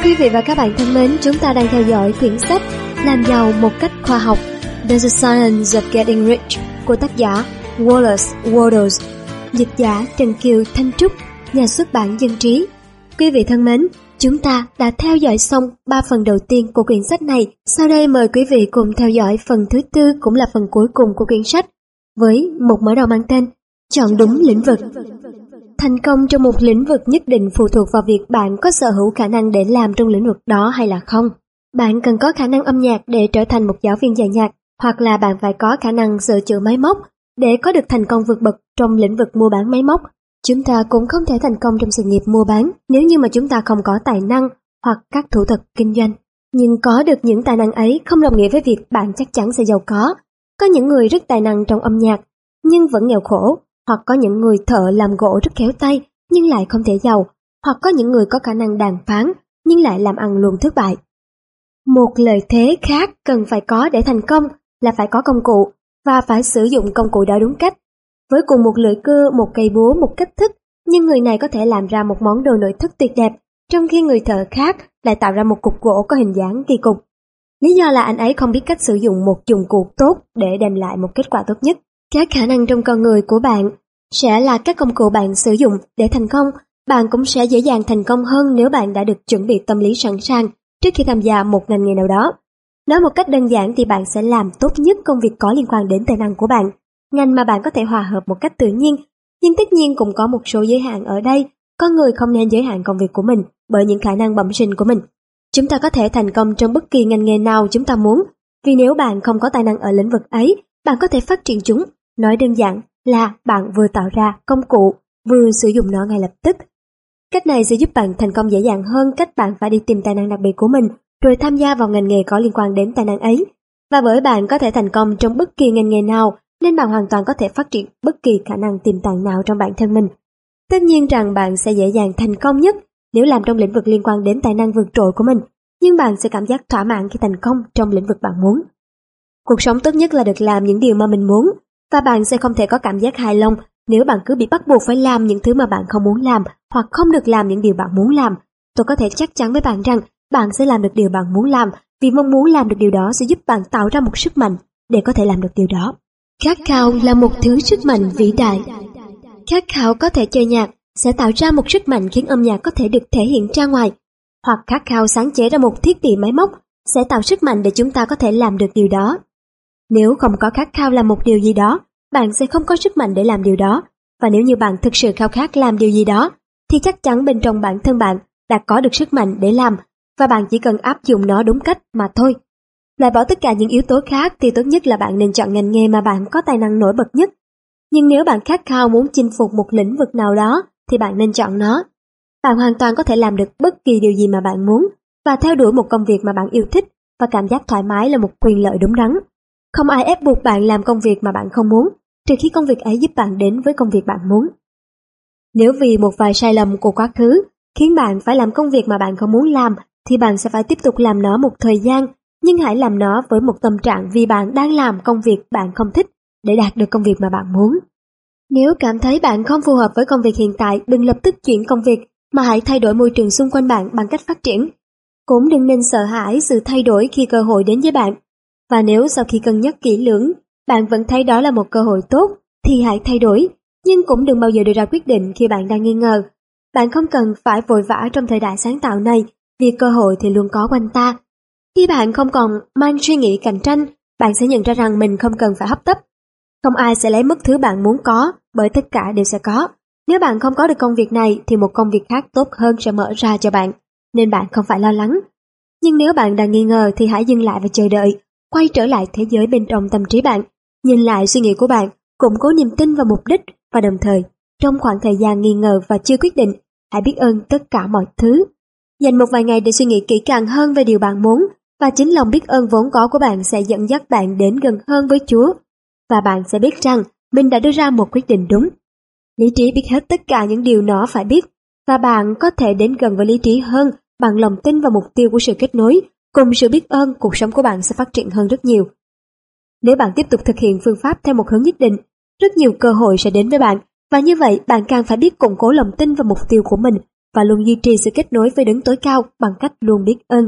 Quý vị và các bạn thân mến, chúng ta đang theo dõi quyển sách Làm giàu một cách khoa học, The Science of Getting Rich của tác giả Wallace Wattles, dịch giả Trần Kiều Thanh Trúc, nhà xuất bản Dân Trí. Quý vị thân mến, chúng ta đã theo dõi xong 3 phần đầu tiên của quyển sách này. Sau đây mời quý vị cùng theo dõi phần thứ tư, cũng là phần cuối cùng của quyển sách, với một mở đầu mang tên Chọn đúng lĩnh vực. Thành công trong một lĩnh vực nhất định phụ thuộc vào việc bạn có sở hữu khả năng để làm trong lĩnh vực đó hay là không. Bạn cần có khả năng âm nhạc để trở thành một giáo viên dạy nhạc, hoặc là bạn phải có khả năng sửa chữa máy móc để có được thành công vượt bậc trong lĩnh vực mua bán máy móc. Chúng ta cũng không thể thành công trong sự nghiệp mua bán nếu như mà chúng ta không có tài năng hoặc các thủ thuật kinh doanh. Nhưng có được những tài năng ấy không đồng nghĩa với việc bạn chắc chắn sẽ giàu có. Có những người rất tài năng trong âm nhạc nhưng vẫn nghèo khổ, hoặc có những người thợ làm gỗ rất khéo tay nhưng lại không thể giàu, hoặc có những người có khả năng đàm phán nhưng lại làm ăn luôn thất bại. Một lợi thế khác cần phải có để thành công là phải có công cụ, và phải sử dụng công cụ đó đúng cách. Với cùng một lưỡi cưa, một cây búa, một cách thức, nhưng người này có thể làm ra một món đồ nội thất tuyệt đẹp, trong khi người thợ khác lại tạo ra một cục gỗ có hình dáng kỳ cục. Lý do là anh ấy không biết cách sử dụng một dụng cụ tốt để đem lại một kết quả tốt nhất. Các khả năng trong con người của bạn sẽ là các công cụ bạn sử dụng để thành công. Bạn cũng sẽ dễ dàng thành công hơn nếu bạn đã được chuẩn bị tâm lý sẵn sàng trước khi tham gia một ngành nghề nào đó. Nói một cách đơn giản thì bạn sẽ làm tốt nhất công việc có liên quan đến tài năng của bạn, ngành mà bạn có thể hòa hợp một cách tự nhiên. Nhưng tất nhiên cũng có một số giới hạn ở đây. Con người không nên giới hạn công việc của mình bởi những khả năng bẩm sinh của mình. Chúng ta có thể thành công trong bất kỳ ngành nghề nào chúng ta muốn, vì nếu bạn không có tài năng ở lĩnh vực ấy, bạn có thể phát triển chúng. Nói đơn giản là bạn vừa tạo ra công cụ, vừa sử dụng nó ngay lập tức. Cách này sẽ giúp bạn thành công dễ dàng hơn cách bạn phải đi tìm tài năng đặc biệt của mình, rồi tham gia vào ngành nghề có liên quan đến tài năng ấy. Và bởi bạn có thể thành công trong bất kỳ ngành nghề nào, nên bạn hoàn toàn có thể phát triển bất kỳ khả năng tiềm tàng nào trong bản thân mình. Tất nhiên rằng bạn sẽ dễ dàng thành công nhất nếu làm trong lĩnh vực liên quan đến tài năng vượt trội của mình, nhưng bạn sẽ cảm giác thỏa mãn khi thành công trong lĩnh vực bạn muốn. Cuộc sống tốt nhất là được làm những điều mà mình muốn, và bạn sẽ không thể có cảm giác hài lòng nếu bạn cứ bị bắt buộc phải làm những thứ mà bạn không muốn làm, hoặc không được làm những điều bạn muốn làm. Tôi có thể chắc chắn với bạn rằng bạn sẽ làm được điều bạn muốn làm, vì mong muốn làm được điều đó sẽ giúp bạn tạo ra một sức mạnh để có thể làm được điều đó. Khát khao là một thứ sức mạnh vĩ đại. Khát khao có thể chơi nhạc sẽ tạo ra một sức mạnh khiến âm nhạc có thể được thể hiện ra ngoài, hoặc khát khao sáng chế ra một thiết bị máy móc sẽ tạo sức mạnh để chúng ta có thể làm được điều đó. Nếu không có khát khao làm một điều gì đó, bạn sẽ không có sức mạnh để làm điều đó. Và nếu như bạn thực sự khao khát làm điều gì đó, thì chắc chắn bên trong bản thân bạn đã có được sức mạnh để làm, và bạn chỉ cần áp dụng nó đúng cách mà thôi. Loại bỏ tất cả những yếu tố khác thì tốt nhất là bạn nên chọn ngành nghề mà bạn có tài năng nổi bật nhất. Nhưng nếu bạn khát khao muốn chinh phục một lĩnh vực nào đó, thì bạn nên chọn nó. Bạn hoàn toàn có thể làm được bất kỳ điều gì mà bạn muốn, và theo đuổi một công việc mà bạn yêu thích, và cảm giác thoải mái là một quyền lợi đúng đắn. Không ai ép buộc bạn làm công việc mà bạn không muốn, trừ khi công việc ấy giúp bạn đến với công việc bạn muốn. Nếu vì một vài sai lầm của quá khứ khiến bạn phải làm công việc mà bạn không muốn làm, thì bạn sẽ phải tiếp tục làm nó một thời gian, nhưng hãy làm nó với một tâm trạng vì bạn đang làm công việc bạn không thích để đạt được công việc mà bạn muốn. Nếu cảm thấy bạn không phù hợp với công việc hiện tại, đừng lập tức chuyển công việc, mà hãy thay đổi môi trường xung quanh bạn bằng cách phát triển. Cũng đừng nên sợ hãi sự thay đổi khi cơ hội đến với bạn. Và nếu sau khi cân nhắc kỹ lưỡng, bạn vẫn thấy đó là một cơ hội tốt, thì hãy thay đổi, nhưng cũng đừng bao giờ đưa ra quyết định khi bạn đang nghi ngờ. Bạn không cần phải vội vã trong thời đại sáng tạo này, vì cơ hội thì luôn có quanh ta. Khi bạn không còn mang suy nghĩ cạnh tranh, bạn sẽ nhận ra rằng mình không cần phải hấp tấp. Không ai sẽ lấy mất thứ bạn muốn có, bởi tất cả đều sẽ có. Nếu bạn không có được công việc này, thì một công việc khác tốt hơn sẽ mở ra cho bạn, nên bạn không phải lo lắng. Nhưng nếu bạn đang nghi ngờ thì hãy dừng lại và chờ đợi, quay trở lại thế giới bên trong tâm trí bạn, nhìn lại suy nghĩ của bạn, củng cố niềm tin vào mục đích, và đồng thời, trong khoảng thời gian nghi ngờ và chưa quyết định, hãy biết ơn tất cả mọi thứ. Dành một vài ngày để suy nghĩ kỹ càng hơn về điều bạn muốn, và chính lòng biết ơn vốn có của bạn sẽ dẫn dắt bạn đến gần hơn với Chúa, và bạn sẽ biết rằng mình đã đưa ra một quyết định đúng. Lý trí biết hết tất cả những điều nó phải biết, và bạn có thể đến gần với lý trí hơn bằng lòng tin vào mục tiêu của sự kết nối. Cùng sự biết ơn, cuộc sống của bạn sẽ phát triển hơn rất nhiều. Nếu bạn tiếp tục thực hiện phương pháp theo một hướng nhất định, rất nhiều cơ hội sẽ đến với bạn, và như vậy bạn càng phải biết củng cố lòng tin vào mục tiêu của mình và luôn duy trì sự kết nối với đấng tối cao bằng cách luôn biết ơn.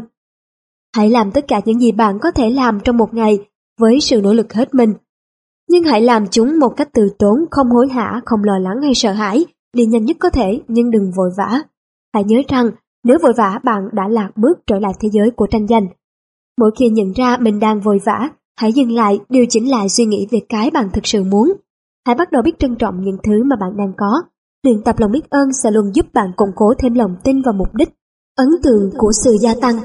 Hãy làm tất cả những gì bạn có thể làm trong một ngày với sự nỗ lực hết mình. Nhưng hãy làm chúng một cách từ tốn, không hối hả, không lo lắng hay sợ hãi, đi nhanh nhất có thể nhưng đừng vội vã. Hãy nhớ rằng nếu vội vã bạn đã lạc bước trở lại thế giới của tranh giành. Mỗi khi nhận ra mình đang vội vã, hãy dừng lại, điều chỉnh lại suy nghĩ về cái bạn thực sự muốn. Hãy bắt đầu biết trân trọng những thứ mà bạn đang có. Luyện tập lòng biết ơn sẽ luôn giúp bạn củng cố thêm lòng tin vào mục đích. Ấn tượng của sự gia tăng.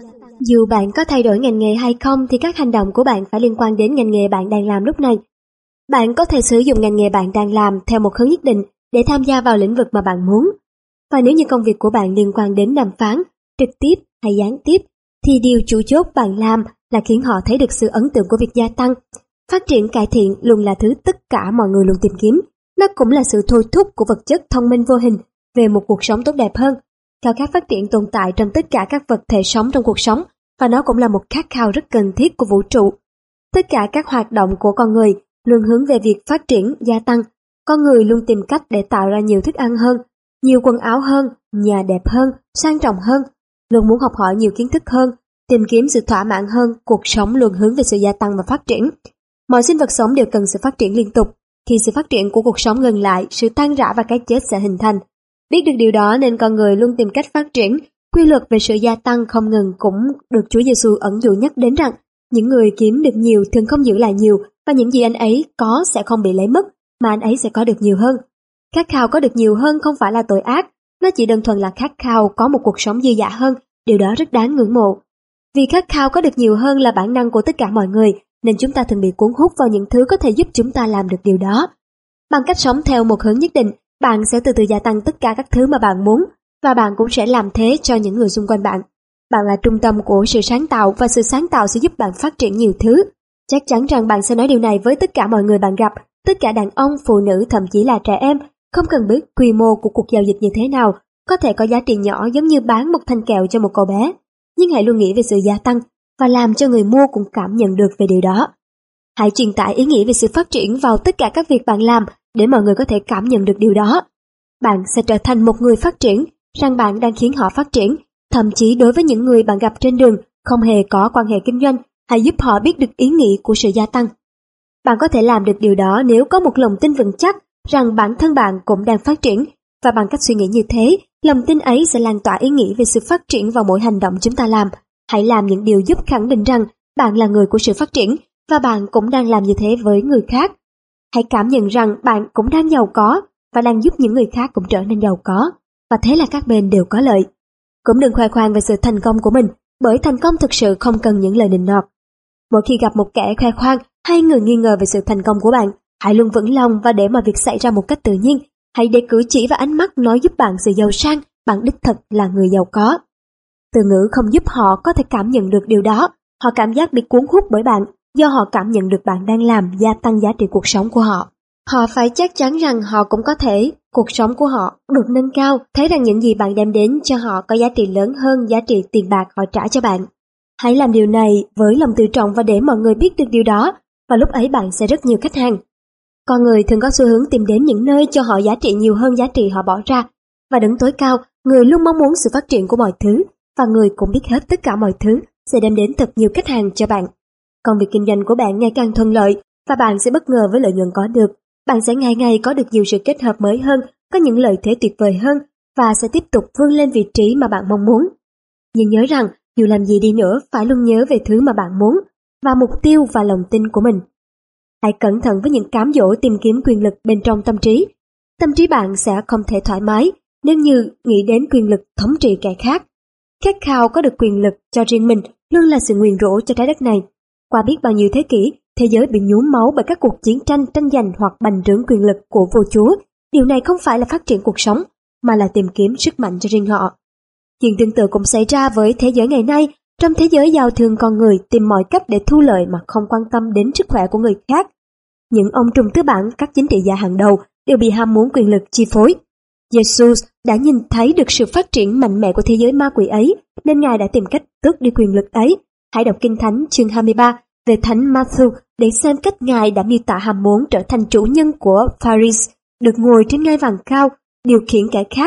Dù bạn có thay đổi ngành nghề hay không thì các hành động của bạn phải liên quan đến ngành nghề bạn đang làm lúc này. Bạn có thể sử dụng ngành nghề bạn đang làm theo một hướng nhất định để tham gia vào lĩnh vực mà bạn muốn. Và nếu như công việc của bạn liên quan đến đàm phán, trực tiếp hay gián tiếp, thì điều chủ chốt bạn làm là khiến họ thấy được sự ấn tượng của việc gia tăng. Phát triển cải thiện luôn là thứ tất cả mọi người luôn tìm kiếm. Nó cũng là sự thôi thúc của vật chất thông minh vô hình về một cuộc sống tốt đẹp hơn. Khao khát phát triển tồn tại trong tất cả các vật thể sống trong cuộc sống, và nó cũng là một khát khao rất cần thiết của vũ trụ. Tất cả các hoạt động của con người luôn hướng về việc phát triển, gia tăng. Con người luôn tìm cách để tạo ra nhiều thức ăn hơn, nhiều quần áo hơn, nhà đẹp hơn, sang trọng hơn, luôn muốn học hỏi nhiều kiến thức hơn, tìm kiếm sự thỏa mãn hơn. Cuộc sống luôn hướng về sự gia tăng và phát triển. Mọi sinh vật sống đều cần sự phát triển liên tục. Khi sự phát triển của cuộc sống ngừng lại, sự tan rã và cái chết sẽ hình thành. Biết được điều đó nên con người luôn tìm cách phát triển. Quy luật về sự gia tăng không ngừng cũng được Chúa Giêsu ẩn dụ nhắc đến rằng những người kiếm được nhiều thường không giữ lại nhiều, và những gì anh ấy có sẽ không bị lấy mất, mà anh ấy sẽ có được nhiều hơn. Khát khao có được nhiều hơn không phải là tội ác, nó chỉ đơn thuần là khát khao có một cuộc sống dư dả hơn, điều đó rất đáng ngưỡng mộ. Vì khát khao có được nhiều hơn là bản năng của tất cả mọi người, nên chúng ta thường bị cuốn hút vào những thứ có thể giúp chúng ta làm được điều đó. Bằng cách sống theo một hướng nhất định, bạn sẽ từ từ gia tăng tất cả các thứ mà bạn muốn, và bạn cũng sẽ làm thế cho những người xung quanh bạn. Bạn là trung tâm của sự sáng tạo, và sự sáng tạo sẽ giúp bạn phát triển nhiều thứ. Chắc chắn rằng bạn sẽ nói điều này với tất cả mọi người bạn gặp, tất cả đàn ông, phụ nữ, thậm chí là trẻ em, không cần biết quy mô của cuộc giao dịch như thế nào, có thể có giá trị nhỏ giống như bán một thanh kẹo cho một cậu bé. Nhưng hãy luôn nghĩ về sự gia tăng, và làm cho người mua cũng cảm nhận được về điều đó. Hãy truyền tải ý nghĩa về sự phát triển vào tất cả các việc bạn làm để mọi người có thể cảm nhận được điều đó. Bạn sẽ trở thành một người phát triển, rằng bạn đang khiến họ phát triển. Thậm chí đối với những người bạn gặp trên đường không hề có quan hệ kinh doanh, hãy giúp họ biết được ý nghĩa của sự gia tăng. Bạn có thể làm được điều đó nếu có một lòng tin vững chắc rằng bản thân bạn cũng đang phát triển, và bằng cách suy nghĩ như thế, lòng tin ấy sẽ lan tỏa ý nghĩa về sự phát triển vào mỗi hành động chúng ta làm. Hãy làm những điều giúp khẳng định rằng bạn là người của sự phát triển, và bạn cũng đang làm như thế với người khác. Hãy cảm nhận rằng bạn cũng đang giàu có, và đang giúp những người khác cũng trở nên giàu có, và thế là các bên đều có lợi. Cũng đừng khoe khoang về sự thành công của mình, bởi thành công thực sự không cần những lời nịnh nọt. Mỗi khi gặp một kẻ khoe khoang hay người nghi ngờ về sự thành công của bạn, hãy luôn vững lòng và để mọi việc xảy ra một cách tự nhiên. Hãy để cử chỉ và ánh mắt nói giúp bạn sự giàu sang, bạn đích thực là người giàu có. Từ ngữ không giúp họ có thể cảm nhận được điều đó. Họ cảm giác bị cuốn hút bởi bạn do họ cảm nhận được bạn đang làm gia tăng giá trị cuộc sống của họ. Họ phải chắc chắn rằng họ cũng có thể, cuộc sống của họ được nâng cao, thấy rằng những gì bạn đem đến cho họ có giá trị lớn hơn giá trị tiền bạc họ trả cho bạn. Hãy làm điều này với lòng tự trọng và để mọi người biết được điều đó, và lúc ấy bạn sẽ rất nhiều khách hàng. Con người thường có xu hướng tìm đến những nơi cho họ giá trị nhiều hơn giá trị họ bỏ ra, và đấng tối cao, người luôn mong muốn sự phát triển của mọi thứ, và người cũng biết hết tất cả mọi thứ sẽ đem đến thật nhiều khách hàng cho bạn. Công việc kinh doanh của bạn ngày càng thuận lợi, và bạn sẽ bất ngờ với lợi nhuận có được. Bạn sẽ ngày ngày có được nhiều sự kết hợp mới hơn, có những lợi thế tuyệt vời hơn, và sẽ tiếp tục vươn lên vị trí mà bạn mong muốn. Nhưng nhớ rằng, dù làm gì đi nữa, phải luôn nhớ về thứ mà bạn muốn, và mục tiêu và lòng tin của mình. Hãy cẩn thận với những cám dỗ tìm kiếm quyền lực bên trong tâm trí. Tâm trí bạn sẽ không thể thoải mái nếu như nghĩ đến quyền lực thống trị kẻ khác. Khát khao có được quyền lực cho riêng mình luôn là sự nguyền rủa cho trái đất này. Qua biết bao nhiêu thế kỷ, thế giới bị nhuốm máu bởi các cuộc chiến tranh giành hoặc bành trướng quyền lực của vua chúa. Điều này không phải là phát triển cuộc sống, mà là tìm kiếm sức mạnh cho riêng họ. Chuyện tương tự cũng xảy ra với thế giới ngày nay. Trong thế giới giao thương, con người tìm mọi cách để thu lợi mà không quan tâm đến sức khỏe của người khác. Những ông trùm tư bản, các chính trị gia hàng đầu đều bị ham muốn quyền lực chi phối. Jesus đã nhìn thấy được sự phát triển mạnh mẽ của thế giới ma quỷ ấy, nên Ngài đã tìm cách tước đi quyền lực ấy. Hãy đọc Kinh Thánh chương 23 về Thánh Matthew để xem cách Ngài đã miêu tả ham muốn trở thành chủ nhân của Paris, được ngồi trên ngai vàng cao, điều khiển kẻ khác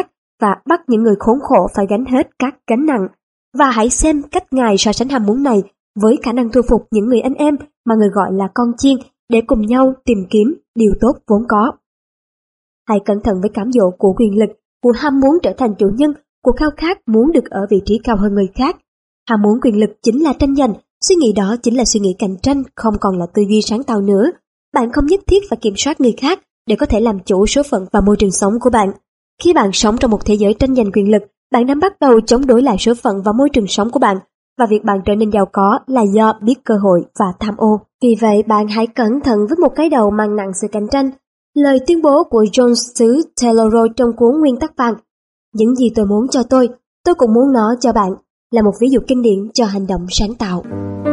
và bắt những người khốn khổ phải gánh hết các gánh nặng. Và hãy xem cách Ngài so sánh ham muốn này với khả năng thu phục những người anh em mà người gọi là con chiên để cùng nhau tìm kiếm điều tốt vốn có. Hãy cẩn thận với cám dỗ của quyền lực, của ham muốn trở thành chủ nhân, của khao khát muốn được ở vị trí cao hơn người khác. Ham muốn quyền lực chính là tranh giành, suy nghĩ đó chính là suy nghĩ cạnh tranh, không còn là tư duy sáng tạo nữa. Bạn không nhất thiết phải kiểm soát người khác để có thể làm chủ số phận và môi trường sống của bạn. Khi bạn sống trong một thế giới tranh giành quyền lực, bạn đang bắt đầu chống đối lại số phận và môi trường sống của bạn, và việc bạn trở nên giàu có là do biết cơ hội và tham ô. Vì vậy, bạn hãy cẩn thận với một cái đầu mang nặng sự cạnh tranh. Lời tuyên bố của John xứ Taylor trong cuốn Nguyên tắc vàng, những gì tôi muốn cho tôi cũng muốn nó cho bạn, là một ví dụ kinh điển cho hành động sáng tạo.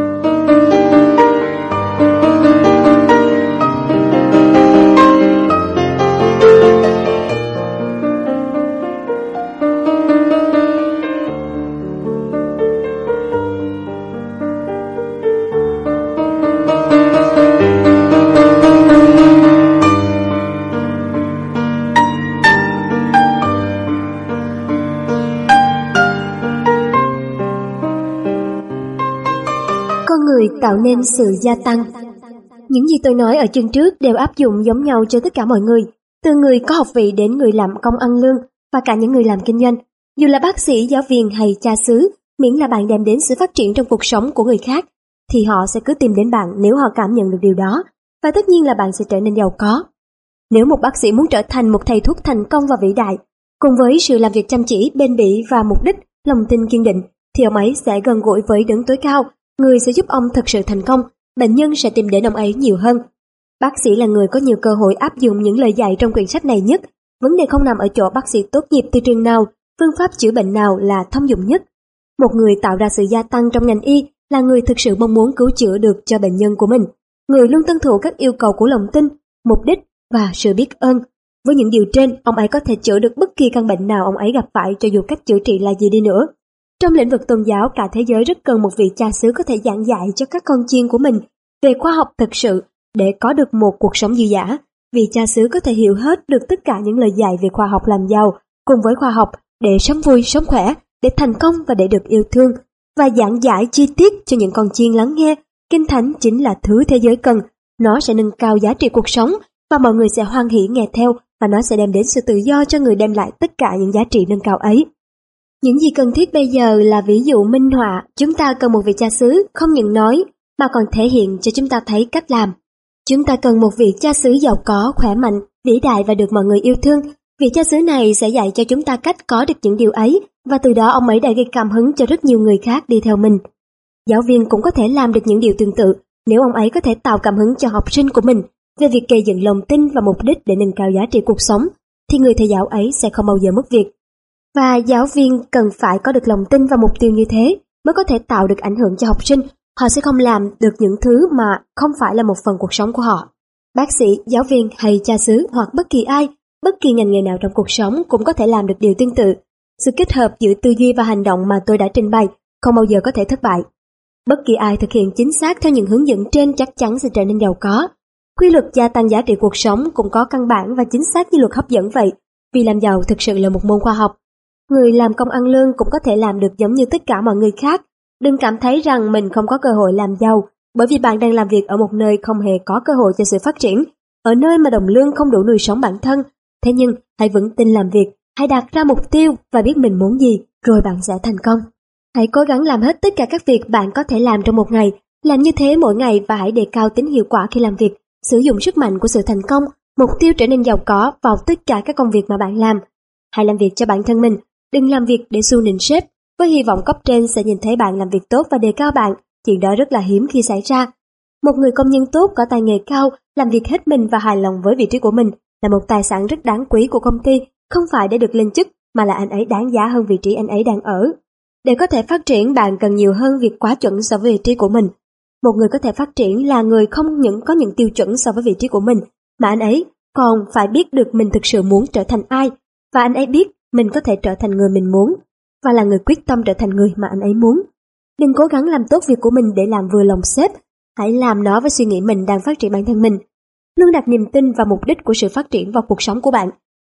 Tạo nên sự gia tăng. Những gì tôi nói ở chương trước đều áp dụng giống nhau cho tất cả mọi người, từ người có học vị đến người làm công ăn lương và cả những người làm kinh doanh. Dù là bác sĩ, giáo viên hay cha xứ, miễn là bạn đem đến sự phát triển trong cuộc sống của người khác, thì họ sẽ cứ tìm đến bạn nếu họ cảm nhận được điều đó, và tất nhiên là bạn sẽ trở nên giàu có. Nếu một bác sĩ muốn trở thành một thầy thuốc thành công và vĩ đại, cùng với sự làm việc chăm chỉ, bền bỉ và mục đích, lòng tin kiên định, thì ông ấy sẽ gần gũi với đấng tối cao, người sẽ giúp ông thực sự thành công. Bệnh nhân sẽ tìm đến ông ấy nhiều hơn. Bác sĩ là người có nhiều cơ hội áp dụng những lời dạy trong quyển sách này nhất. Vấn đề không nằm ở chỗ bác sĩ tốt nghiệp từ trường nào, phương pháp chữa bệnh nào là thông dụng nhất. Một người tạo ra sự gia tăng trong ngành y là người thực sự mong muốn cứu chữa được cho bệnh nhân của mình. Người luôn tuân thủ các yêu cầu của lòng tin, mục đích và sự biết ơn. Với những điều trên, ông ấy có thể chữa được bất kỳ căn bệnh nào ông ấy gặp phải, cho dù cách chữa trị là gì đi nữa. Trong lĩnh vực tôn giáo, cả thế giới rất cần một vị cha xứ có thể giảng dạy cho các con chiên của mình về khoa học thực sự để có được một cuộc sống dư dả. Vị cha xứ có thể hiểu hết được tất cả những lời dạy về khoa học làm giàu, cùng với khoa học để sống vui, sống khỏe, để thành công và để được yêu thương, và giảng giải chi tiết cho những con chiên lắng nghe. Kinh Thánh chính là thứ thế giới cần, nó sẽ nâng cao giá trị cuộc sống và mọi người sẽ hoan hỉ nghe theo, và nó sẽ đem đến sự tự do cho người đem lại tất cả những giá trị nâng cao ấy. Những gì cần thiết bây giờ là ví dụ minh họa. Chúng ta cần một vị cha xứ không những nói mà còn thể hiện cho chúng ta thấy cách làm. Chúng ta cần một vị cha xứ giàu có, khỏe mạnh, vĩ đại và được mọi người yêu thương. Vị cha xứ này sẽ dạy cho chúng ta cách có được những điều ấy, và từ đó ông ấy đã gây cảm hứng cho rất nhiều người khác đi theo mình. Giáo viên cũng có thể làm được những điều tương tự nếu ông ấy có thể tạo cảm hứng cho học sinh của mình về việc gây dựng lòng tin và mục đích để nâng cao giá trị cuộc sống, thì người thầy giáo ấy sẽ không bao giờ mất việc. Và giáo viên cần phải có được lòng tin và mục tiêu như thế mới có thể tạo được ảnh hưởng cho học sinh. Họ sẽ không làm được những thứ mà không phải là một phần cuộc sống của họ. Bác sĩ, giáo viên hay cha xứ hoặc bất kỳ ai, bất kỳ ngành nghề nào trong cuộc sống cũng có thể làm được điều tương tự. Sự kết hợp giữa tư duy và hành động mà tôi đã trình bày không bao giờ có thể thất bại. Bất kỳ ai thực hiện chính xác theo những hướng dẫn trên chắc chắn sẽ trở nên giàu có. Quy luật gia tăng giá trị cuộc sống cũng có căn bản và chính xác như luật hấp dẫn vậy, vì làm giàu thực sự là một môn khoa học. Người làm công ăn lương cũng có thể làm được giống như tất cả mọi người khác. Đừng cảm thấy rằng mình không có cơ hội làm giàu, bởi vì bạn đang làm việc ở một nơi không hề có cơ hội cho sự phát triển, ở nơi mà đồng lương không đủ nuôi sống bản thân. Thế nhưng, hãy vững tin làm việc, hãy đặt ra mục tiêu và biết mình muốn gì, rồi bạn sẽ thành công. Hãy cố gắng làm hết tất cả các việc bạn có thể làm trong một ngày, làm như thế mỗi ngày và hãy đề cao tính hiệu quả khi làm việc, sử dụng sức mạnh của sự thành công, mục tiêu trở nên giàu có vào tất cả các công việc mà bạn làm. Hãy làm việc cho bản thân mình, đừng làm việc để xu nịnh sếp, với hy vọng cấp trên sẽ nhìn thấy bạn làm việc tốt và đề cao bạn. Chuyện đó rất là hiếm khi xảy ra. Một người công nhân tốt có tay nghề cao, làm việc hết mình và hài lòng với vị trí của mình là một tài sản rất đáng quý của công ty, không phải để được lên chức mà là anh ấy đáng giá hơn vị trí anh ấy đang ở. Để có thể phát triển, bạn cần nhiều hơn việc quá chuẩn so với vị trí của mình. Một người có thể phát triển là người không những có những tiêu chuẩn so với vị trí của mình, mà anh ấy còn phải biết được mình thực sự muốn trở thành ai, và anh ấy biết mình có thể trở thành người mình muốn, và là người quyết tâm trở thành người mà anh ấy muốn. Đừng cố gắng làm tốt việc của mình để làm vừa lòng sếp, hãy làm nó với suy nghĩ mình đang phát triển bản thân mình. Luôn đặt niềm tin vào mục đích của sự phát triển vào cuộc sống của bạn.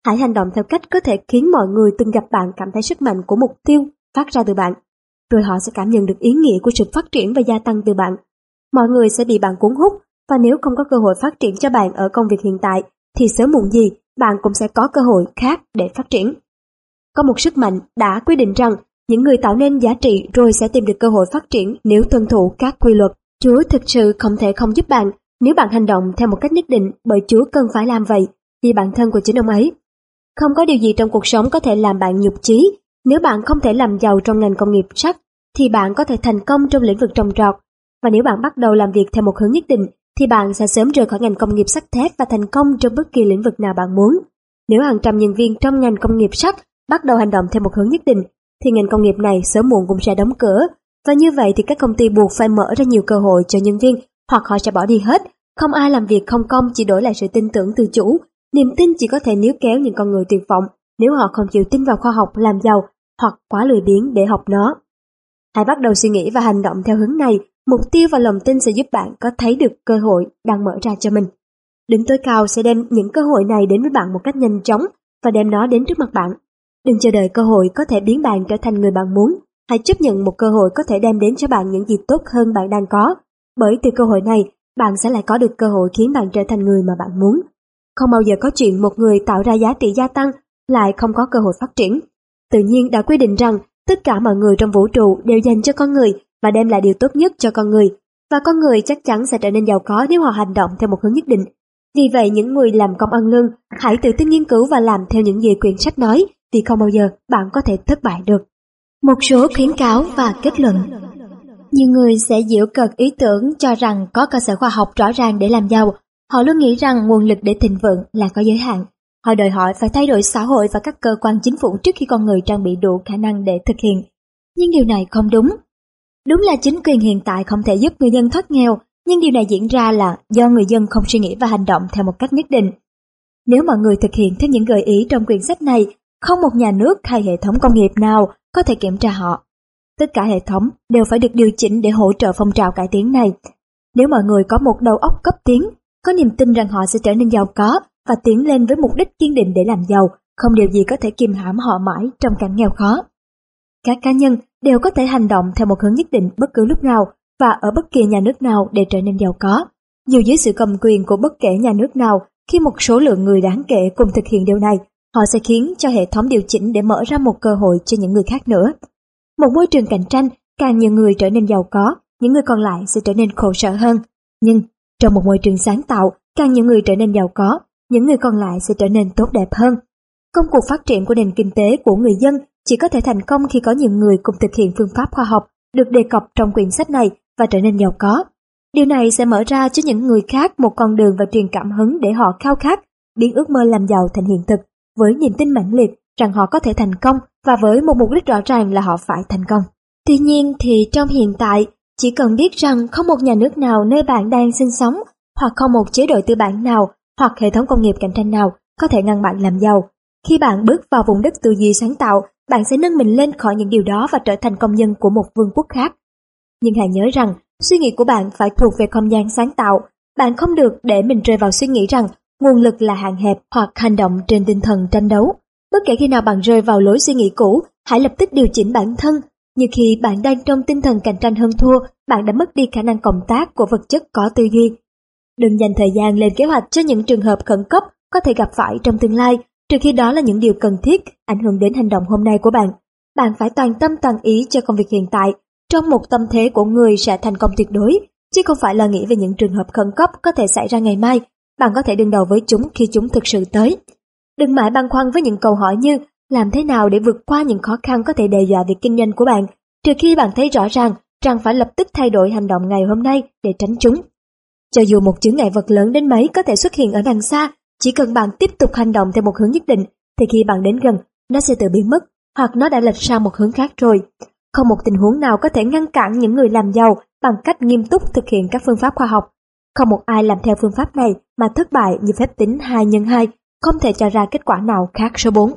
Hãy hành động theo cách có thể khiến mọi người từng gặp bạn cảm thấy sức mạnh của mục tiêu phát ra từ bạn. Rồi họ sẽ cảm nhận được ý nghĩa của sự phát triển và gia tăng từ bạn. Mọi người sẽ bị bạn cuốn hút, và nếu không có cơ hội phát triển cho bạn ở công việc hiện tại, thì sớm muộn gì bạn cũng sẽ có cơ hội khác để phát triển. Có một sức mạnh đã quyết định rằng những người tạo nên giá trị rồi sẽ tìm được cơ hội phát triển nếu tuân thủ các quy luật. Chúa thực sự không thể không giúp bạn nếu bạn hành động theo một cách nhất định, bởi Chúa cần phải làm vậy vì bản thân của chính ông ấy. Không có điều gì trong cuộc sống có thể làm bạn nhụt chí. Nếu bạn không thể làm giàu trong ngành công nghiệp sắt, thì bạn có thể thành công trong lĩnh vực trồng trọt. Và nếu bạn bắt đầu làm việc theo một hướng nhất định, thì bạn sẽ sớm rời khỏi ngành công nghiệp sắt thép và thành công trong bất kỳ lĩnh vực nào bạn muốn. Nếu hàng trăm nhân viên trong ngành công nghiệp sắt bắt đầu hành động theo một hướng nhất định, thì ngành công nghiệp này sớm muộn cũng sẽ đóng cửa. Và như vậy thì các công ty buộc phải mở ra nhiều cơ hội cho nhân viên, hoặc họ sẽ bỏ đi hết. Không ai làm việc không công chỉ đổi lại sự tin tưởng từ chủ. Niềm tin chỉ có thể níu kéo những con người tuyệt vọng nếu họ không chịu tin vào khoa học làm giàu, hoặc quá lười biếng để học nó. Hãy bắt đầu suy nghĩ và hành động theo hướng này. Mục tiêu và lòng tin sẽ giúp bạn có thấy được cơ hội đang mở ra cho mình. Đấng tối cao sẽ đem những cơ hội này đến với bạn một cách nhanh chóng và đem nó đến trước mặt bạn. Đừng chờ đợi cơ hội có thể biến bạn trở thành người bạn muốn. Hãy chấp nhận một cơ hội có thể đem đến cho bạn những gì tốt hơn bạn đang có. Bởi từ cơ hội này, bạn sẽ lại có được cơ hội khiến bạn trở thành người mà bạn muốn. Không bao giờ có chuyện một người tạo ra giá trị gia tăng lại không có cơ hội phát triển. Tự nhiên đã quy định rằng tất cả mọi người trong vũ trụ đều dành cho con người và đem lại điều tốt nhất cho con người. Và con người chắc chắn sẽ trở nên giàu có nếu họ hành động theo một hướng nhất định. Vì vậy những người làm công ăn lương, hãy tự tin nghiên cứu và làm theo những gì quyển sách nói, vì không bao giờ bạn có thể thất bại được. Một số khuyến cáo và kết luận. Nhiều người sẽ giễu cợt ý tưởng cho rằng có cơ sở khoa học rõ ràng để làm giàu. Họ luôn nghĩ rằng nguồn lực để thịnh vượng là có giới hạn. Họ đòi hỏi phải thay đổi xã hội và các cơ quan chính phủ trước khi con người trang bị đủ khả năng để thực hiện. Nhưng điều này không đúng. Đúng là chính quyền hiện tại không thể giúp người dân thoát nghèo, nhưng điều này diễn ra là do người dân không suy nghĩ và hành động theo một cách nhất định. Nếu mọi người thực hiện theo những gợi ý trong quyển sách này, không một nhà nước hay hệ thống công nghiệp nào có thể kiểm tra họ. Tất cả hệ thống đều phải được điều chỉnh để hỗ trợ phong trào cải tiến này. Nếu mọi người có một đầu óc cấp tiến, có niềm tin rằng họ sẽ trở nên giàu có và tiến lên với mục đích kiên định để làm giàu, không điều gì có thể kìm hãm họ mãi trong cảnh nghèo khó. Các cá nhân đều có thể hành động theo một hướng nhất định bất cứ lúc nào và ở bất kỳ nhà nước nào để trở nên giàu có. Dù dưới sự cầm quyền của bất kể nhà nước nào, khi một số lượng người đáng kể cùng thực hiện điều này, họ sẽ khiến cho hệ thống điều chỉnh để mở ra một cơ hội cho những người khác nữa. Một môi trường cạnh tranh, càng nhiều người trở nên giàu có, những người còn lại sẽ trở nên khổ sở hơn. Nhưng trong một môi trường sáng tạo, càng nhiều người trở nên giàu có, những người còn lại sẽ trở nên tốt đẹp hơn. Công cuộc phát triển của nền kinh tế của người dân chỉ có thể thành công khi có nhiều người cùng thực hiện phương pháp khoa học được đề cập trong quyển sách này và trở nên giàu có. Điều này sẽ mở ra cho những người khác một con đường và truyền cảm hứng để họ khao khát biến ước mơ làm giàu thành hiện thực, với niềm tin mãnh liệt rằng họ có thể thành công và với một mục đích rõ ràng là họ phải thành công. Tuy nhiên thì trong hiện tại, chỉ cần biết rằng không một nhà nước nào nơi bạn đang sinh sống, hoặc không một chế độ tư bản nào, hoặc hệ thống công nghiệp cạnh tranh nào có thể ngăn bạn làm giàu. Khi bạn bước vào vùng đất tư duy sáng tạo, bạn sẽ nâng mình lên khỏi những điều đó và trở thành công dân của một vương quốc khác. Nhưng hãy nhớ rằng, suy nghĩ của bạn phải thuộc về không gian sáng tạo. Bạn không được để mình rơi vào suy nghĩ rằng nguồn lực là hạn hẹp hoặc hành động trên tinh thần tranh đấu. Bất kể khi nào bạn rơi vào lối suy nghĩ cũ, hãy lập tức điều chỉnh bản thân. Như khi bạn đang trong tinh thần cạnh tranh hơn thua, bạn đã mất đi khả năng cộng tác của vật chất có tư duy. Đừng dành thời gian lên kế hoạch cho những trường hợp khẩn cấp có thể gặp phải trong tương lai, trừ khi đó là những điều cần thiết ảnh hưởng đến hành động hôm nay của bạn. Bạn phải toàn tâm toàn ý cho công việc hiện tại, trong một tâm thế của người sẽ thành công tuyệt đối, chứ không phải lo nghĩ về những trường hợp khẩn cấp có thể xảy ra ngày mai. Bạn có thể đương đầu với chúng khi chúng thực sự tới. Đừng mãi băn khoăn với những câu hỏi như làm thế nào để vượt qua những khó khăn có thể đe dọa việc kinh doanh của bạn, trừ khi bạn thấy rõ ràng rằng phải lập tức thay đổi hành động ngày hôm nay để tránh chúng. Cho dù một chướng ngại vật lớn đến mấy có thể xuất hiện ở đằng xa, chỉ cần bạn tiếp tục hành động theo một hướng nhất định, thì khi bạn đến gần, nó sẽ tự biến mất, hoặc nó đã lệch sang một hướng khác rồi. Không một tình huống nào có thể ngăn cản những người làm giàu bằng cách nghiêm túc thực hiện các phương pháp khoa học. Không một ai làm theo phương pháp này mà thất bại như phép tính 2x2, không thể cho ra kết quả nào khác số 4.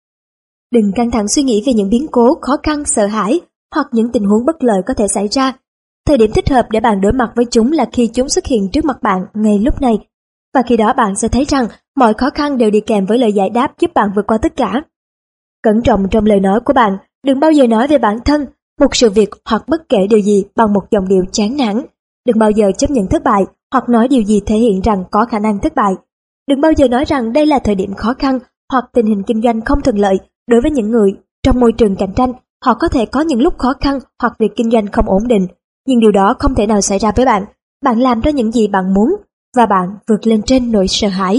Đừng căng thẳng suy nghĩ về những biến cố, khó khăn, sợ hãi hoặc những tình huống bất lợi có thể xảy ra. Thời điểm thích hợp để bạn đối mặt với chúng là khi chúng xuất hiện trước mặt bạn ngay lúc này. Và khi đó bạn sẽ thấy rằng mọi khó khăn đều đi kèm với lời giải đáp giúp bạn vượt qua tất cả. Cẩn trọng trong lời nói của bạn, đừng bao giờ nói về bản thân, một sự việc hoặc bất kể điều gì bằng một giọng điệu chán nản. Đừng bao giờ chấp nhận thất bại hoặc nói điều gì thể hiện rằng có khả năng thất bại. Đừng bao giờ nói rằng đây là thời điểm khó khăn hoặc tình hình kinh doanh không thuận lợi. Đối với những người trong môi trường cạnh tranh, họ có thể có những lúc khó khăn hoặc việc kinh doanh không ổn định, nhưng điều đó không thể nào xảy ra với bạn. Bạn làm ra những gì bạn muốn và bạn vượt lên trên nỗi sợ hãi.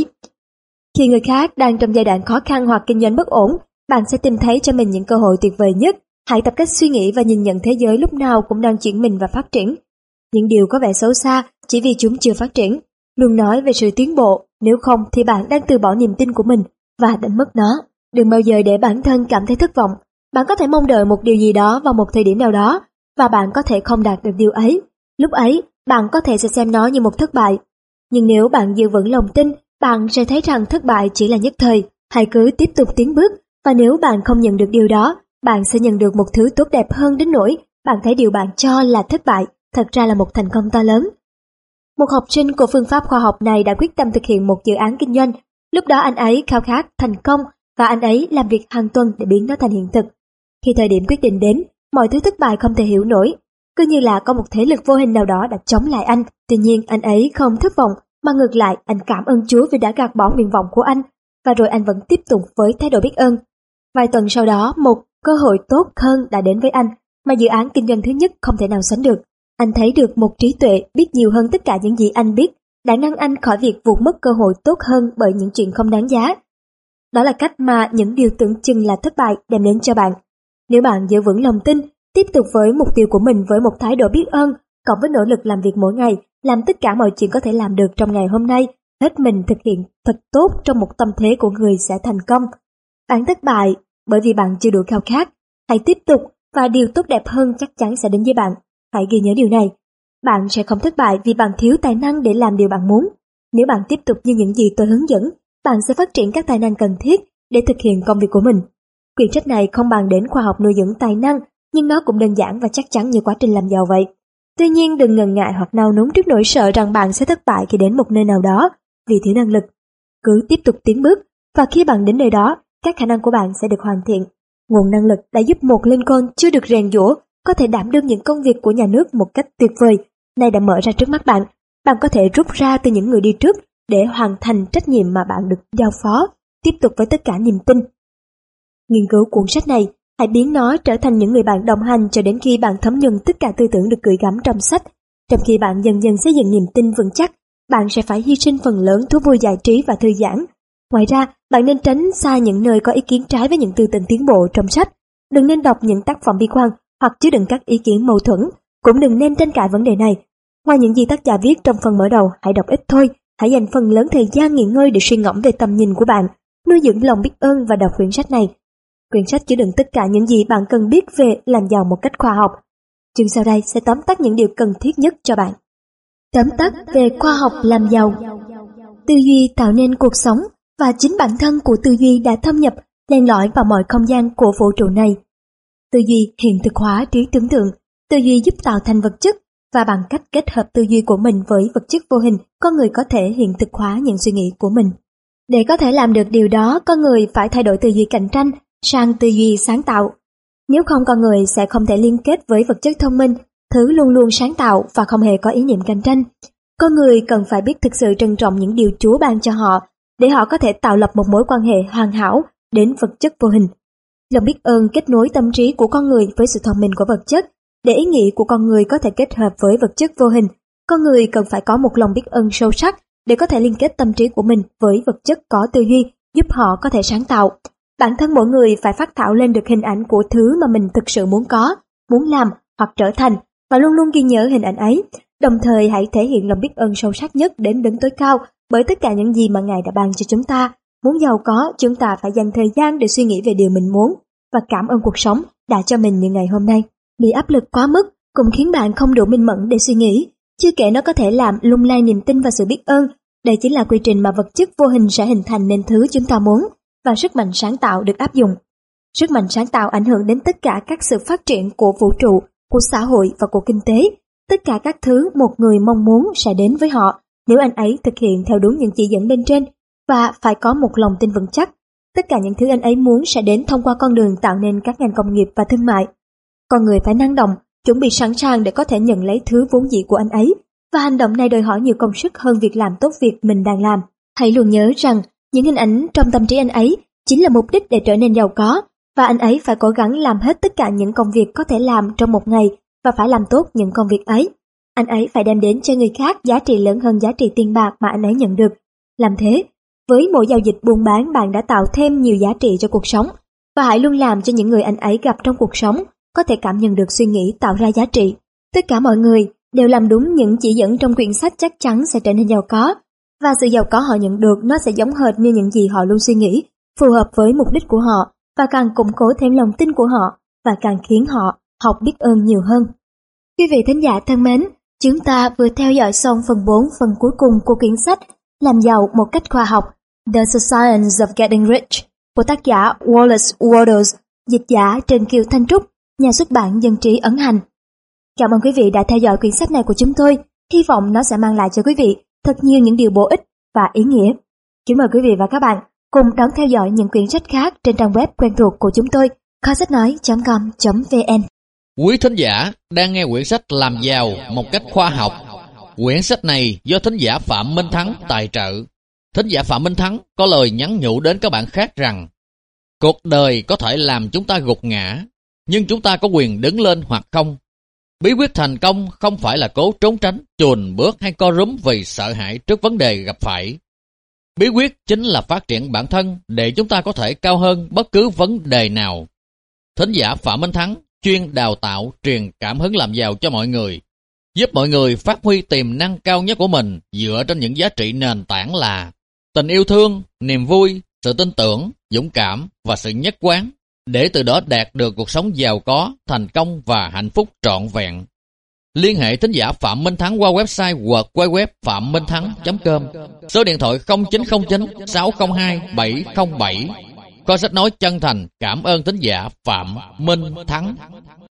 Khi người khác đang trong giai đoạn khó khăn hoặc kinh doanh bất ổn, bạn sẽ tìm thấy cho mình những cơ hội tuyệt vời nhất. Hãy tập cách suy nghĩ và nhìn nhận thế giới lúc nào cũng đang chuyển mình và phát triển. Những điều có vẻ xấu xa chỉ vì chúng chưa phát triển. Luôn nói về sự tiến bộ, nếu không thì bạn đang từ bỏ niềm tin của mình và đánh mất nó. Đừng bao giờ để bản thân cảm thấy thất vọng. Bạn có thể mong đợi một điều gì đó vào một thời điểm nào đó và bạn có thể không đạt được điều ấy. Lúc ấy, bạn có thể sẽ xem nó như một thất bại. Nhưng nếu bạn giữ vững lòng tin, bạn sẽ thấy rằng thất bại chỉ là nhất thời. Hãy cứ tiếp tục tiến bước, và nếu bạn không nhận được điều đó, bạn sẽ nhận được một thứ tốt đẹp hơn đến nỗi bạn thấy điều bạn cho là thất bại thật ra là một thành công to lớn. Một học sinh của phương pháp khoa học này đã quyết tâm thực hiện một dự án kinh doanh. Lúc đó anh ấy khao khát thành công và anh ấy làm việc hàng tuần để biến nó thành hiện thực. Khi thời điểm quyết định đến, mọi thứ thất bại không thể hiểu nổi. Cứ như là có một thế lực vô hình nào đó đã chống lại anh. Tuy nhiên anh ấy không thất vọng, mà ngược lại anh cảm ơn Chúa vì đã gạt bỏ nguyện vọng của anh, và rồi anh vẫn tiếp tục với thái độ biết ơn. Vài tuần sau đó, một cơ hội tốt hơn đã đến với anh mà dự án kinh doanh thứ nhất không thể nào sánh được. Anh thấy được một trí tuệ biết nhiều hơn tất cả những gì anh biết đã ngăn anh khỏi việc vụt mất cơ hội tốt hơn bởi những chuyện không đáng giá. Đó là cách mà những điều tưởng chừng là thất bại đem đến cho bạn. Nếu bạn giữ vững lòng tin, tiếp tục với mục tiêu của mình với một thái độ biết ơn, cộng với nỗ lực làm việc mỗi ngày, làm tất cả mọi chuyện có thể làm được trong ngày hôm nay, hết mình thực hiện thật tốt trong một tâm thế của người sẽ thành công. Bạn thất bại bởi vì bạn chưa đủ khao khát. Hãy tiếp tục và điều tốt đẹp hơn chắc chắn sẽ đến với bạn. Hãy ghi nhớ điều này. Bạn sẽ không thất bại vì bạn thiếu tài năng để làm điều bạn muốn. Nếu bạn tiếp tục như những gì tôi hướng dẫn, bạn sẽ phát triển các tài năng cần thiết để thực hiện công việc của mình. Quyển sách này không bàn đến khoa học nuôi dưỡng tài năng, nhưng nó cũng đơn giản và chắc chắn như quá trình làm giàu vậy. Tuy nhiên đừng ngần ngại hoặc nao núng trước nỗi sợ rằng bạn sẽ thất bại khi đến một nơi nào đó vì thiếu năng lực. Cứ tiếp tục tiến bước, và khi bạn đến nơi đó, các khả năng của bạn sẽ được hoàn thiện. Nguồn năng lực đã giúp một Lincoln chưa được rèn giũa có thể đảm đương những công việc của nhà nước một cách tuyệt vời, nay đã mở ra trước mắt bạn. Bạn có thể rút ra từ những người đi trước để hoàn thành trách nhiệm mà bạn được giao phó, tiếp tục với tất cả niềm tin. Nghiên cứu cuốn sách này, hãy biến nó trở thành những người bạn đồng hành cho đến khi bạn thấm nhuần tất cả tư tưởng được gửi gắm trong sách. Trong khi bạn dần dần xây dựng niềm tin vững chắc, bạn sẽ phải hy sinh phần lớn thú vui giải trí và thư giãn. Ngoài ra, bạn nên tránh xa những nơi có ý kiến trái với những tư tưởng tiến bộ trong sách. Đừng nên đọc những tác phẩm bi quan hoặc chứa đựng các ý kiến mâu thuẫn, cũng đừng nên tranh cãi vấn đề này. Ngoài những gì tác giả viết trong phần mở đầu, hãy đọc ít thôi. Hãy dành phần lớn thời gian nghỉ ngơi để suy ngẫm về tầm nhìn của bạn, nuôi dưỡng lòng biết ơn và đọc quyển sách này. Quyển sách chứa đựng tất cả những gì bạn cần biết về làm giàu một cách khoa học. Chương sau đây sẽ tóm tắt những điều cần thiết nhất cho bạn. Tóm tắt về khoa học làm giàu. Tư duy tạo nên cuộc sống, và chính bản thân của tư duy đã thâm nhập, len lỏi vào mọi không gian của vũ trụ này. Tư duy hiện thực hóa trí tưởng tượng. Tư duy giúp tạo thành vật chất, và bằng cách kết hợp tư duy của mình với vật chất vô hình, con người có thể hiện thực hóa những suy nghĩ của mình. Để có thể làm được điều đó, con người phải thay đổi tư duy cạnh tranh sang tư duy sáng tạo. Nếu không, con người sẽ không thể liên kết với vật chất thông minh, thứ luôn luôn sáng tạo và không hề có ý niệm cạnh tranh. Con người cần phải biết thực sự trân trọng những điều Chúa ban cho họ, để họ có thể tạo lập một mối quan hệ hoàn hảo đến vật chất vô hình. Lòng biết ơn kết nối tâm trí của con người với sự thông minh của vật chất. Để ý nghĩ của con người có thể kết hợp với vật chất vô hình, con người cần phải có một lòng biết ơn sâu sắc để có thể liên kết tâm trí của mình với vật chất có tư duy, giúp họ có thể sáng tạo. Bản thân mỗi người phải phát thảo lên được hình ảnh của thứ mà mình thực sự muốn có, muốn làm hoặc trở thành, và luôn luôn ghi nhớ hình ảnh ấy. Đồng thời hãy thể hiện lòng biết ơn sâu sắc nhất đến đấng tối cao bởi tất cả những gì mà Ngài đã ban cho chúng ta. Muốn giàu có, chúng ta phải dành thời gian để suy nghĩ về điều mình muốn và cảm ơn cuộc sống đã cho mình những ngày hôm nay. Bị áp lực quá mức cũng khiến bạn không đủ minh mẫn để suy nghĩ, chưa kể nó có thể làm lung lay niềm tin và sự biết ơn. Đây chính là quy trình mà vật chất vô hình sẽ hình thành nên thứ chúng ta muốn, và sức mạnh sáng tạo được áp dụng. Sức mạnh sáng tạo ảnh hưởng đến tất cả các sự phát triển của vũ trụ, của xã hội và của kinh tế. Tất cả các thứ một người mong muốn sẽ đến với họ, Nếu anh ấy thực hiện theo đúng những chỉ dẫn bên trên và phải có một lòng tin vững chắc, tất cả những thứ anh ấy muốn sẽ đến thông qua con đường tạo nên các ngành công nghiệp và thương mại. Con người phải năng động, chuẩn bị sẵn sàng để có thể nhận lấy thứ vốn dĩ của anh ấy, và hành động này đòi hỏi nhiều công sức hơn việc làm tốt việc mình đang làm. Hãy luôn nhớ rằng những hình ảnh trong tâm trí anh ấy chính là mục đích để trở nên giàu có, và anh ấy phải cố gắng làm hết tất cả những công việc có thể làm trong một ngày và phải làm tốt những công việc ấy. Anh ấy phải đem đến cho người khác giá trị lớn hơn giá trị tiền bạc mà anh ấy nhận được. Làm thế, với mỗi giao dịch buôn bán bạn đã tạo thêm nhiều giá trị cho cuộc sống, và hãy luôn làm cho những người anh ấy gặp trong cuộc sống có thể cảm nhận được suy nghĩ tạo ra giá trị. Tất cả mọi người đều làm đúng những chỉ dẫn trong quyển sách chắc chắn sẽ trở nên giàu có, và sự giàu có họ nhận được nó sẽ giống hệt như những gì họ luôn suy nghĩ, phù hợp với mục đích của họ, và càng củng cố thêm lòng tin của họ, và càng khiến họ học biết ơn nhiều hơn. Quý vị thính giả thân mến, chúng ta vừa theo dõi xong phần 4, phần cuối cùng của quyển sách Làm giàu một cách khoa học, The Science of Getting Rich của tác giả Wallace Wattles, dịch giả Trần Kiều Thanh Trúc, nhà xuất bản Dân Trí ấn hành. Cảm ơn quý vị đã theo dõi quyển sách này của chúng tôi, hy vọng nó sẽ mang lại cho quý vị thật nhiều những điều bổ ích và ý nghĩa. Kính mời quý vị và các bạn cùng đón theo dõi những quyển sách khác trên trang web quen thuộc của chúng tôi, kho sách nói.com.vn. Quý thính giả đang nghe quyển sách Làm giàu một cách khoa học. Quyển sách này do thính giả Phạm Minh Thắng tài trợ. Thính giả Phạm Minh Thắng có lời nhắn nhủ đến các bạn khác rằng cuộc đời có thể làm chúng ta gục ngã, nhưng chúng ta có quyền đứng lên hoặc không. Bí quyết thành công không phải là cố trốn tránh, chùn bước hay co rúm vì sợ hãi trước vấn đề gặp phải. Bí quyết chính là phát triển bản thân để chúng ta có thể cao hơn bất cứ vấn đề nào. Thính giả Phạm Minh Thắng chuyên đào tạo, truyền cảm hứng làm giàu cho mọi người, giúp mọi người phát huy tiềm năng cao nhất của mình dựa trên những giá trị nền tảng là tình yêu thương, niềm vui, sự tin tưởng, dũng cảm và sự nhất quán, để từ đó đạt được cuộc sống giàu có, thành công và hạnh phúc trọn vẹn. Liên hệ thính giả Phạm Minh Thắng qua website www.phạmminh-thắng.com, số điện thoại 0909 602 707. Kho sách nói chân thành cảm ơn thính giả Phạm Minh Thắng.